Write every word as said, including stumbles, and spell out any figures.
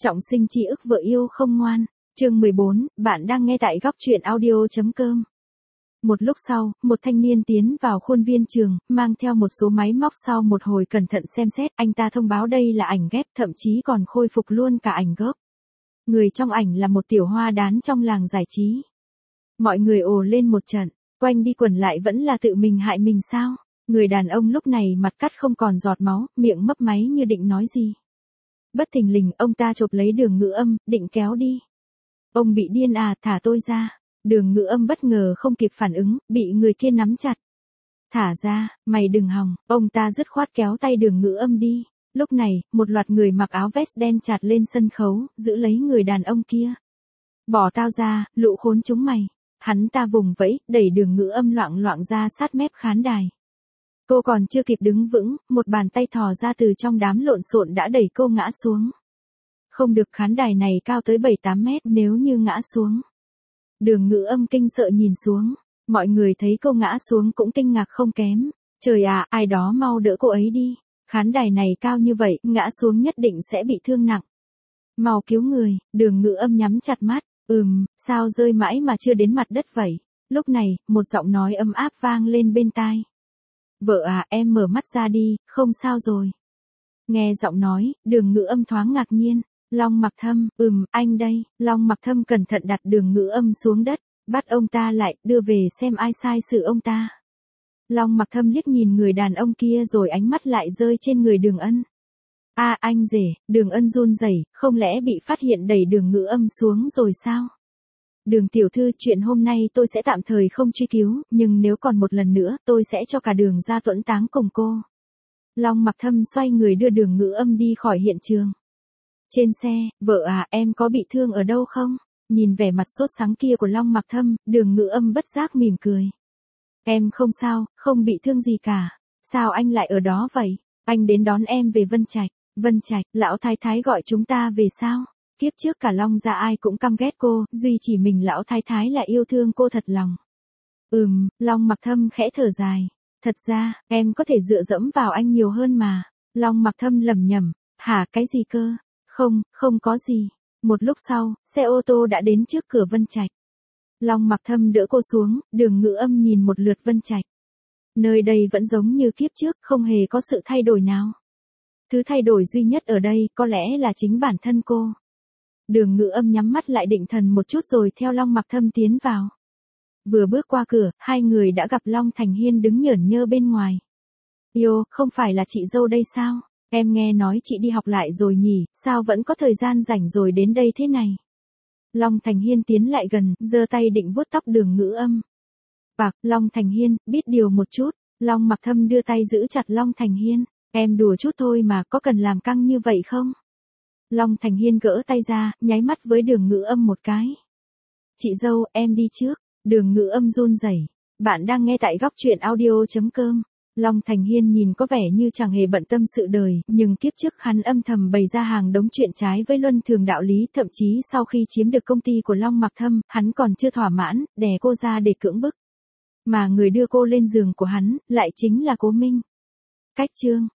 Trọng sinh chi ức vợ yêu không ngoan. Chương mười bốn, bạn đang nghe tại góc truyện audio.com. Một lúc sau, một thanh niên tiến vào khuôn viên trường, mang theo một số máy móc. Sau một hồi cẩn thận xem xét, anh ta thông báo đây là ảnh ghép, thậm chí còn khôi phục luôn cả ảnh gốc. Người trong ảnh là một tiểu hoa đán trong làng giải trí. Mọi người ồ lên một trận, quanh đi quẩn lại vẫn là tự mình hại mình sao? Người đàn ông lúc này mặt cắt không còn giọt máu, miệng mấp máy như định nói gì. Bất thình lình, ông ta chộp lấy Đường Ngữ Âm, định kéo đi. Ông bị điên à, thả tôi ra. Đường Ngữ Âm bất ngờ không kịp phản ứng, bị người kia nắm chặt. Thả ra, mày đừng hòng. Ông ta dứt khoát kéo tay Đường Ngữ Âm đi. Lúc này, một loạt người mặc áo vest đen chặt lên sân khấu, giữ lấy người đàn ông kia. Bỏ tao ra, lũ khốn chúng mày. Hắn ta vùng vẫy, đẩy Đường Ngữ Âm loạng loạng ra sát mép khán đài. Cô còn chưa kịp đứng vững, một bàn tay thò ra từ trong đám lộn xộn đã đẩy cô ngã xuống. Không được, khán đài này cao tới bảy tám mét, nếu như ngã xuống. Đường Ngữ Âm kinh sợ nhìn xuống, mọi người thấy cô ngã xuống cũng kinh ngạc không kém. Trời ạ, à, ai đó mau đỡ cô ấy đi. Khán đài này cao như vậy, ngã xuống nhất định sẽ bị thương nặng. Mau cứu người. Đường Ngữ Âm nhắm chặt mắt, ừm, sao rơi mãi mà chưa đến mặt đất vậy? Lúc này, một giọng nói ấm áp vang lên bên tai. Vợ à, em mở mắt ra đi, không sao rồi. Nghe giọng nói, Đường Ngữ Âm thoáng ngạc nhiên. Long Mặc Thâm, ừm, anh đây. Long Mặc Thâm cẩn thận đặt Đường Ngữ Âm xuống đất, bắt ông ta lại, đưa về xem ai sai sự ông ta. Long Mặc Thâm liếc nhìn người đàn ông kia rồi ánh mắt lại rơi trên người Đường Ân. A à, anh rể. Đường Ân run rẩy, không lẽ bị phát hiện đẩy Đường Ngữ Âm xuống rồi sao? Đường tiểu thư, chuyện hôm nay tôi sẽ tạm thời không truy cứu, nhưng nếu còn một lần nữa, tôi sẽ cho cả Đường ra tuẫn táng cùng cô. Long Mặc Thâm xoay người đưa Đường Ngữ Âm đi khỏi hiện trường. Trên xe, vợ à, em có bị thương ở đâu không? Nhìn vẻ mặt sốt sắng kia của Long Mặc Thâm, Đường Ngữ Âm bất giác mỉm cười. Em không sao, không bị thương gì cả. Sao anh lại ở đó vậy? Anh đến đón em về Vân Trạch. Vân Trạch, lão thái thái gọi chúng ta về sao? Kiếp trước cả Long gia ai cũng căm ghét cô, duy chỉ mình lão thái thái là yêu thương cô thật lòng. Ừm, Long Mặc Thâm khẽ thở dài. Thật ra, em có thể dựa dẫm vào anh nhiều hơn mà. Long Mặc Thâm lẩm nhẩm. Hả, cái gì cơ? Không, không có gì. Một lúc sau, xe ô tô đã đến trước cửa Vân Trạch. Long Mặc Thâm đỡ cô xuống, Đường Ngữ Âm nhìn một lượt Vân Trạch. Nơi đây vẫn giống như kiếp trước, không hề có sự thay đổi nào. Thứ thay đổi duy nhất ở đây có lẽ là chính bản thân cô. Đường Ngữ Âm nhắm mắt lại định thần một chút rồi theo Long Mặc Thâm tiến vào. Vừa bước qua cửa, hai người đã gặp Long Thành Hiên đứng nhởn nhơ bên ngoài. Yêu, không phải là chị dâu đây sao? Em nghe nói chị đi học lại rồi nhỉ, sao vẫn có thời gian rảnh rồi đến đây thế này? Long Thành Hiên tiến lại gần, giơ tay định vuốt tóc Đường Ngữ Âm. Bạc, Long Thành Hiên, biết điều một chút. Long Mặc Thâm đưa tay giữ chặt Long Thành Hiên. Em đùa chút thôi mà, có cần làm căng như vậy không? Long Thành Hiên gỡ tay ra, nháy mắt với Đường Ngữ Âm một cái. Chị dâu, em đi trước. Đường Ngữ Âm run rẩy. Bạn đang nghe tại góc truyện audio.com. Long Thành Hiên nhìn có vẻ như chẳng hề bận tâm sự đời, nhưng kiếp trước hắn âm thầm bày ra hàng đống chuyện trái với luân thường đạo lý, thậm chí sau khi chiếm được công ty của Long Mặc Thâm, hắn còn chưa thỏa mãn, đè cô ra để cưỡng bức. Mà người đưa cô lên giường của hắn, lại chính là Cố Minh. Cách chương